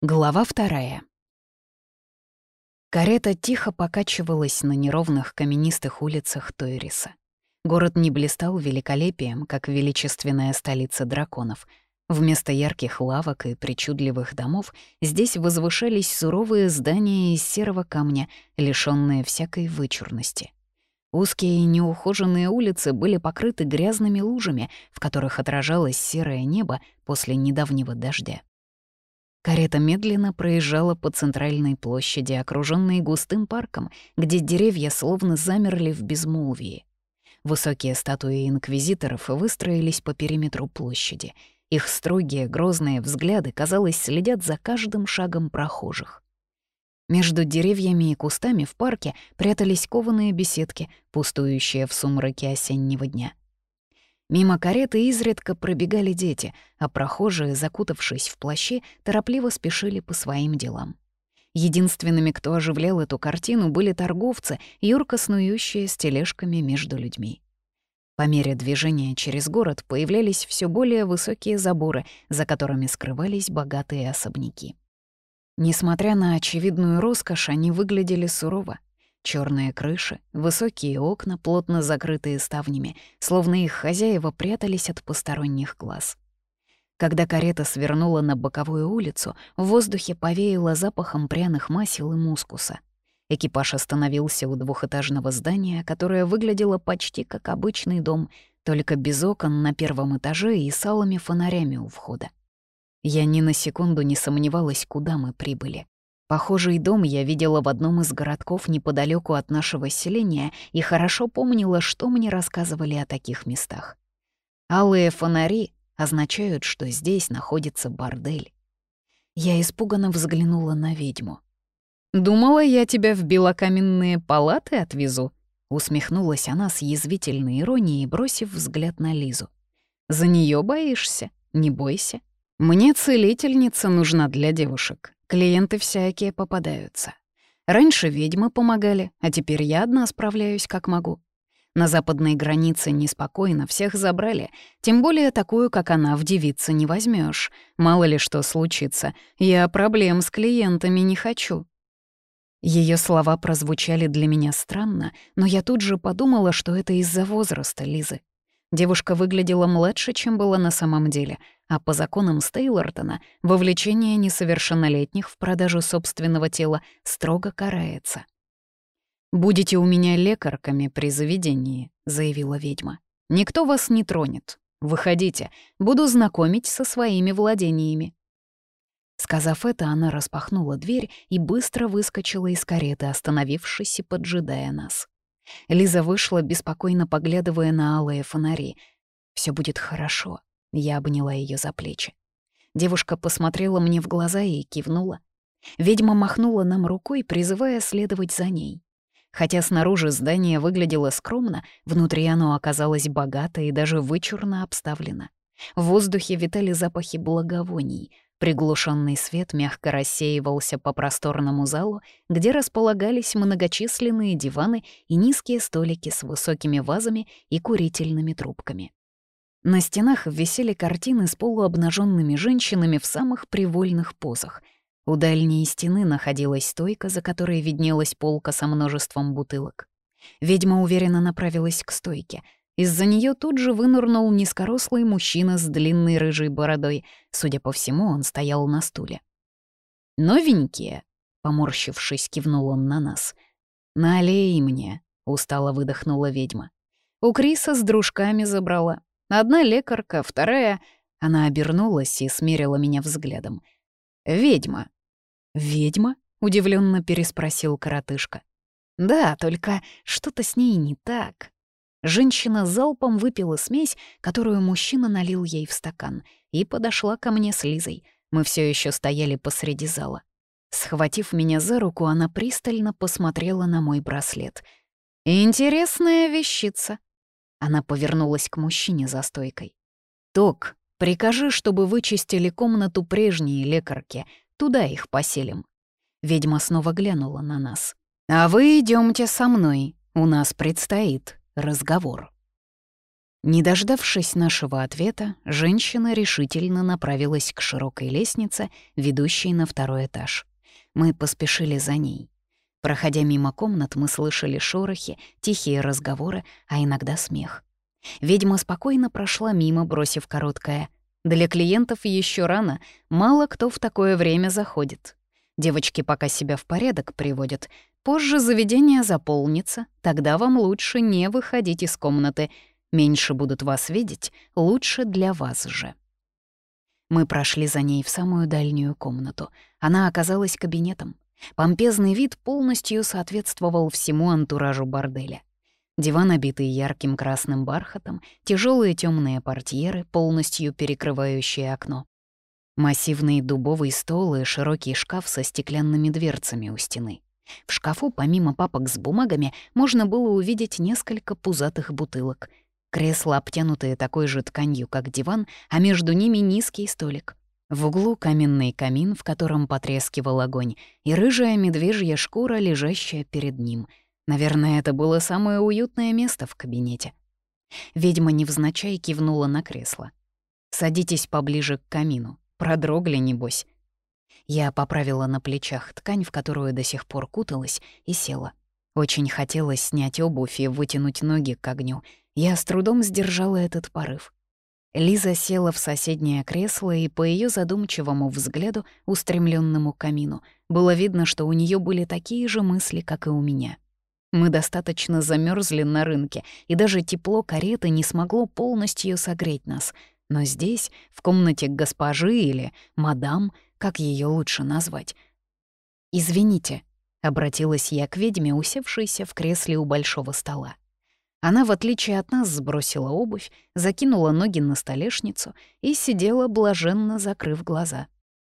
Глава 2. Карета тихо покачивалась на неровных каменистых улицах Тойриса. Город не блистал великолепием, как величественная столица драконов. Вместо ярких лавок и причудливых домов здесь возвышались суровые здания из серого камня, лишённые всякой вычурности. Узкие и неухоженные улицы были покрыты грязными лужами, в которых отражалось серое небо после недавнего дождя. Карета медленно проезжала по центральной площади, окружённой густым парком, где деревья словно замерли в безмолвии. Высокие статуи инквизиторов выстроились по периметру площади. Их строгие, грозные взгляды, казалось, следят за каждым шагом прохожих. Между деревьями и кустами в парке прятались кованые беседки, пустующие в сумраке осеннего дня. Мимо кареты изредка пробегали дети, а прохожие, закутавшись в плащи, торопливо спешили по своим делам. Единственными, кто оживлял эту картину, были торговцы, юрко снующие с тележками между людьми. По мере движения через город появлялись все более высокие заборы, за которыми скрывались богатые особняки. Несмотря на очевидную роскошь, они выглядели сурово. Черные крыши, высокие окна, плотно закрытые ставнями, словно их хозяева прятались от посторонних глаз. Когда карета свернула на боковую улицу, в воздухе повеяло запахом пряных масел и мускуса. Экипаж остановился у двухэтажного здания, которое выглядело почти как обычный дом, только без окон на первом этаже и с алыми фонарями у входа. Я ни на секунду не сомневалась, куда мы прибыли. Похожий дом я видела в одном из городков неподалеку от нашего селения и хорошо помнила, что мне рассказывали о таких местах. Алые фонари означают, что здесь находится бордель. Я испуганно взглянула на ведьму. «Думала, я тебя в белокаменные палаты отвезу?» — усмехнулась она с язвительной иронией, бросив взгляд на Лизу. «За неё боишься? Не бойся. Мне целительница нужна для девушек. Клиенты всякие попадаются. Раньше ведьмы помогали, а теперь я одна справляюсь как могу. На западной границе неспокойно, всех забрали, тем более такую, как она, в девицы не возьмешь. Мало ли что случится, я проблем с клиентами не хочу». Ее слова прозвучали для меня странно, но я тут же подумала, что это из-за возраста Лизы. Девушка выглядела младше, чем была на самом деле, а по законам Стейлортона вовлечение несовершеннолетних в продажу собственного тела строго карается. «Будете у меня лекарками при заведении», — заявила ведьма. «Никто вас не тронет. Выходите, буду знакомить со своими владениями». Сказав это, она распахнула дверь и быстро выскочила из кареты, остановившись и поджидая нас. Лиза вышла, беспокойно поглядывая на алые фонари. «Всё будет хорошо», — я обняла её за плечи. Девушка посмотрела мне в глаза и кивнула. Ведьма махнула нам рукой, призывая следовать за ней. Хотя снаружи здание выглядело скромно, внутри оно оказалось богато и даже вычурно обставлено. В воздухе витали запахи благовоний. Приглушенный свет мягко рассеивался по просторному залу, где располагались многочисленные диваны и низкие столики с высокими вазами и курительными трубками. На стенах висели картины с полуобнаженными женщинами в самых привольных позах. У дальней стены находилась стойка, за которой виднелась полка со множеством бутылок. Ведьма уверенно направилась к стойке. Из-за нее тут же вынырнул низкорослый мужчина с длинной рыжей бородой. Судя по всему, он стоял на стуле. «Новенькие?» — поморщившись, кивнул он на нас. «Налей мне», — устало выдохнула ведьма. «У Криса с дружками забрала. Одна лекарка, вторая...» Она обернулась и смерила меня взглядом. «Ведьма». «Ведьма?» — удивленно переспросил коротышка. «Да, только что-то с ней не так». Женщина залпом выпила смесь, которую мужчина налил ей в стакан, и подошла ко мне с Лизой. Мы все еще стояли посреди зала. Схватив меня за руку, она пристально посмотрела на мой браслет. «Интересная вещица». Она повернулась к мужчине за стойкой. «Ток, прикажи, чтобы вычистили комнату прежние лекарки. Туда их поселим». Ведьма снова глянула на нас. «А вы идемте со мной. У нас предстоит разговор». Не дождавшись нашего ответа, женщина решительно направилась к широкой лестнице, ведущей на второй этаж. Мы поспешили за ней. Проходя мимо комнат, мы слышали шорохи, тихие разговоры, а иногда смех. Ведьма спокойно прошла мимо, бросив короткое: «Для клиентов еще рано, мало кто в такое время заходит. Девочки пока себя в порядок приводят. Позже заведение заполнится, тогда вам лучше не выходить из комнаты. Меньше будут вас видеть, лучше для вас же». Мы прошли за ней в самую дальнюю комнату. Она оказалась кабинетом. Помпезный вид полностью соответствовал всему антуражу борделя. Диван, обитый ярким красным бархатом, тяжелые темные портьеры, полностью перекрывающие окно. Массивный дубовый стол и широкий шкаф со стеклянными дверцами у стены. В шкафу, помимо папок с бумагами, можно было увидеть несколько пузатых бутылок. Кресла, обтянутые такой же тканью, как диван, а между ними низкий столик. В углу каменный камин, в котором потрескивал огонь, и рыжая медвежья шкура, лежащая перед ним. Наверное, это было самое уютное место в кабинете. Ведьма невзначай кивнула на кресло. «Садитесь поближе к камину. Продрогли, небось». Я поправила на плечах ткань, в которую до сих пор куталась, и села. Очень хотелось снять обувь и вытянуть ноги к огню. Я с трудом сдержала этот порыв. Лиза села в соседнее кресло, и по ее задумчивому взгляду, устремленному к камину, было видно, что у нее были такие же мысли, как и у меня. Мы достаточно замерзли на рынке, и даже тепло кареты не смогло полностью согреть нас. Но здесь, в комнате госпожи или мадам, как ее лучше назвать? «Извините», — обратилась я к ведьме, усевшейся в кресле у большого стола. Она, в отличие от нас, сбросила обувь, закинула ноги на столешницу и сидела, блаженно закрыв глаза.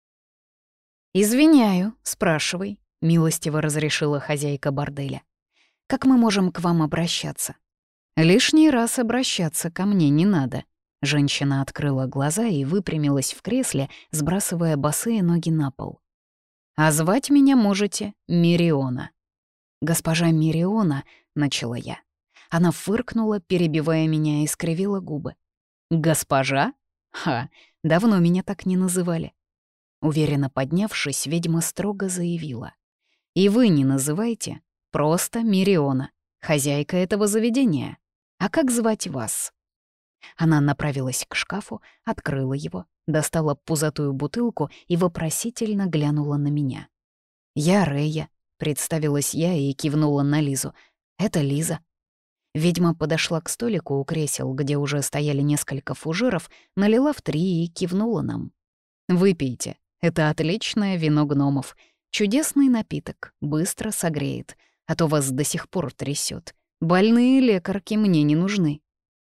«Извиняю, спрашивай», — милостиво разрешила хозяйка борделя. «Как мы можем к вам обращаться?» «Лишний раз обращаться ко мне не надо». Женщина открыла глаза и выпрямилась в кресле, сбрасывая босые ноги на пол. «А звать меня можете Мириона». «Госпожа Мириона», — начала я. Она фыркнула, перебивая меня, и скривила губы. «Госпожа? Ха, давно меня так не называли». Уверенно поднявшись, ведьма строго заявила. «И вы не называйте, просто Мириона, хозяйка этого заведения. А как звать вас?» Она направилась к шкафу, открыла его, достала пузатую бутылку и вопросительно глянула на меня. «Я Рея», — представилась я и кивнула на Лизу. «Это Лиза». Ведьма подошла к столику у кресел, где уже стояли несколько фужеров, налила в 3 и кивнула нам. «Выпейте, это отличное вино гномов. Чудесный напиток, быстро согреет, а то вас до сих пор трясет. Больные лекарки мне не нужны».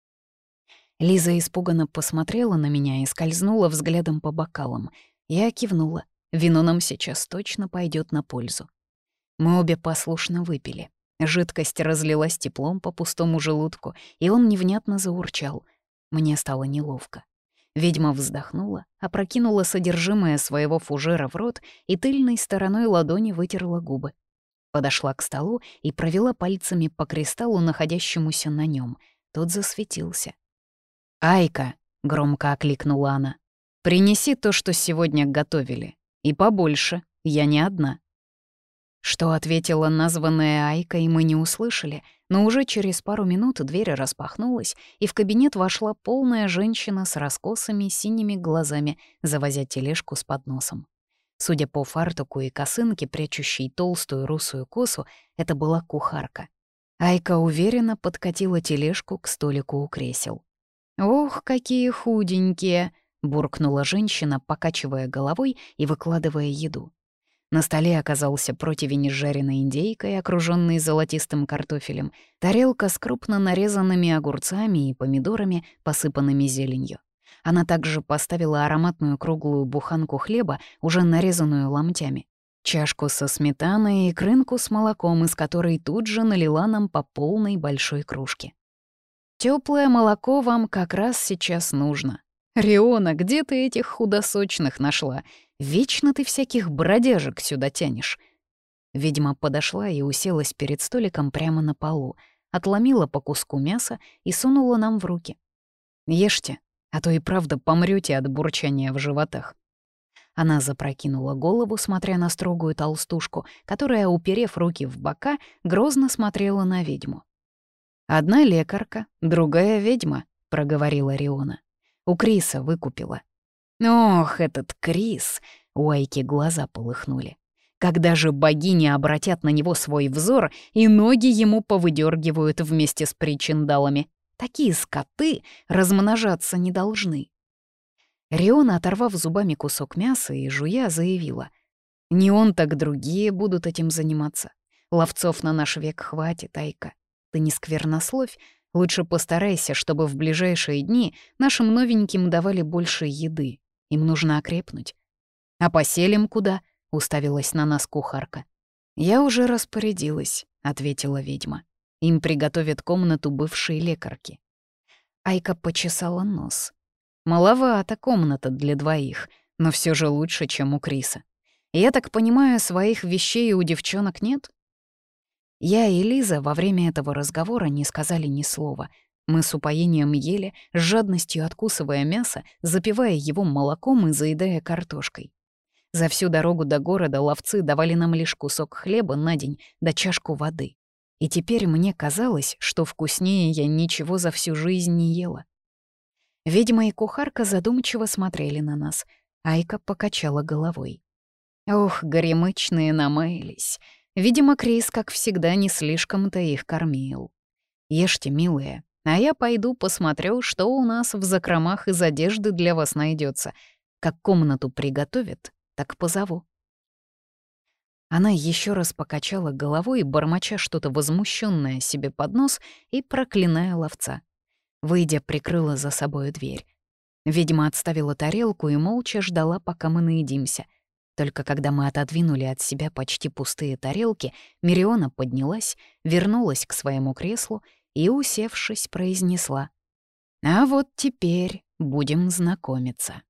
Лиза испуганно посмотрела на меня и скользнула взглядом по бокалам. Я кивнула. Вино нам сейчас точно пойдет на пользу. Мы обе послушно выпили. Жидкость разлилась теплом по пустому желудку, и он невнятно заурчал. Мне стало неловко. Ведьма вздохнула, опрокинула содержимое своего фужера в рот и тыльной стороной ладони вытерла губы. Подошла к столу и провела пальцами по кристаллу, находящемуся на нем. Тот засветился. «Айка!» — громко окликнула она. «Принеси то, что сегодня готовили. И побольше, я не одна». Что ответила названная Айкой, мы не услышали, но уже через пару минут дверь распахнулась, и в кабинет вошла полная женщина с раскосыми синими глазами, завозя тележку с подносом. Судя по фартуку и косынке, прячущей толстую русую косу, это была кухарка. Айка уверенно подкатила тележку к столику у кресел. «Ох, какие худенькие!» — буркнула женщина, покачивая головой и выкладывая еду. На столе оказался противень с жареной индейкой, окружённый золотистым картофелем, тарелка с крупно нарезанными огурцами и помидорами, посыпанными зеленью. Она также поставила ароматную круглую буханку хлеба, уже нарезанную ломтями, чашку со сметаной и крынку с молоком, из которой тут же налила нам по полной большой кружке. «Тёплое молоко вам как раз сейчас нужно. Риона, где ты этих худосочных нашла? Вечно ты всяких бродяжек сюда тянешь». Ведьма подошла и уселась перед столиком прямо на полу, отломила по куску мяса и сунула нам в руки. Ешьте, а то и правда помрете от бурчания в животах». Она запрокинула голову, смотря на строгую толстушку, которая, уперев руки в бока, грозно смотрела на ведьму. «Одна лекарка, другая ведьма», — проговорила Риона. «У Криса выкупила». «Ох, этот Крис!» — у Айки глаза полыхнули. «Когда же богини обратят на него свой взор и ноги ему повыдергивают вместе с причиндалами? Такие скоты размножаться не должны». Риона, оторвав зубами кусок мяса и жуя, заявила: «Не он, так другие будут этим заниматься. Ловцов на наш век хватит, Айка. Ты не сквернословь, лучше постарайся, чтобы в ближайшие дни нашим новеньким давали больше еды. Им нужно окрепнуть». «А поселим куда?» — уставилась на нас кухарка. «Я уже распорядилась», — ответила ведьма. «Им приготовят комнату бывшей лекарки». Айка почесала нос. «Маловато комната для двоих, но все же лучше, чем у Криса. Я так понимаю, своих вещей у девчонок нет?» Я и Лиза во время этого разговора не сказали ни слова. Мы с упоением ели, с жадностью откусывая мясо, запивая его молоком и заедая картошкой. За всю дорогу до города ловцы давали нам лишь кусок хлеба на день да чашку воды. И теперь мне казалось, что вкуснее я ничего за всю жизнь не ела. Ведьма и кухарка задумчиво смотрели на нас. Айка покачала головой. Ох, горемычные намаялись. Видимо, Крис, как всегда, не слишком-то их кормил. Ешьте, милые, а я пойду посмотрю, что у нас в закромах из одежды для вас найдется. Как комнату приготовят, так позову». Она еще раз покачала головой, бормоча что-то возмущенное себе под нос и проклиная ловца. Выйдя, прикрыла за собою дверь. Ведьма отставила тарелку и молча ждала, пока мы наедимся. Только когда мы отодвинули от себя почти пустые тарелки, Мириона поднялась, вернулась к своему креслу и, усевшись, произнесла: «А вот теперь будем знакомиться».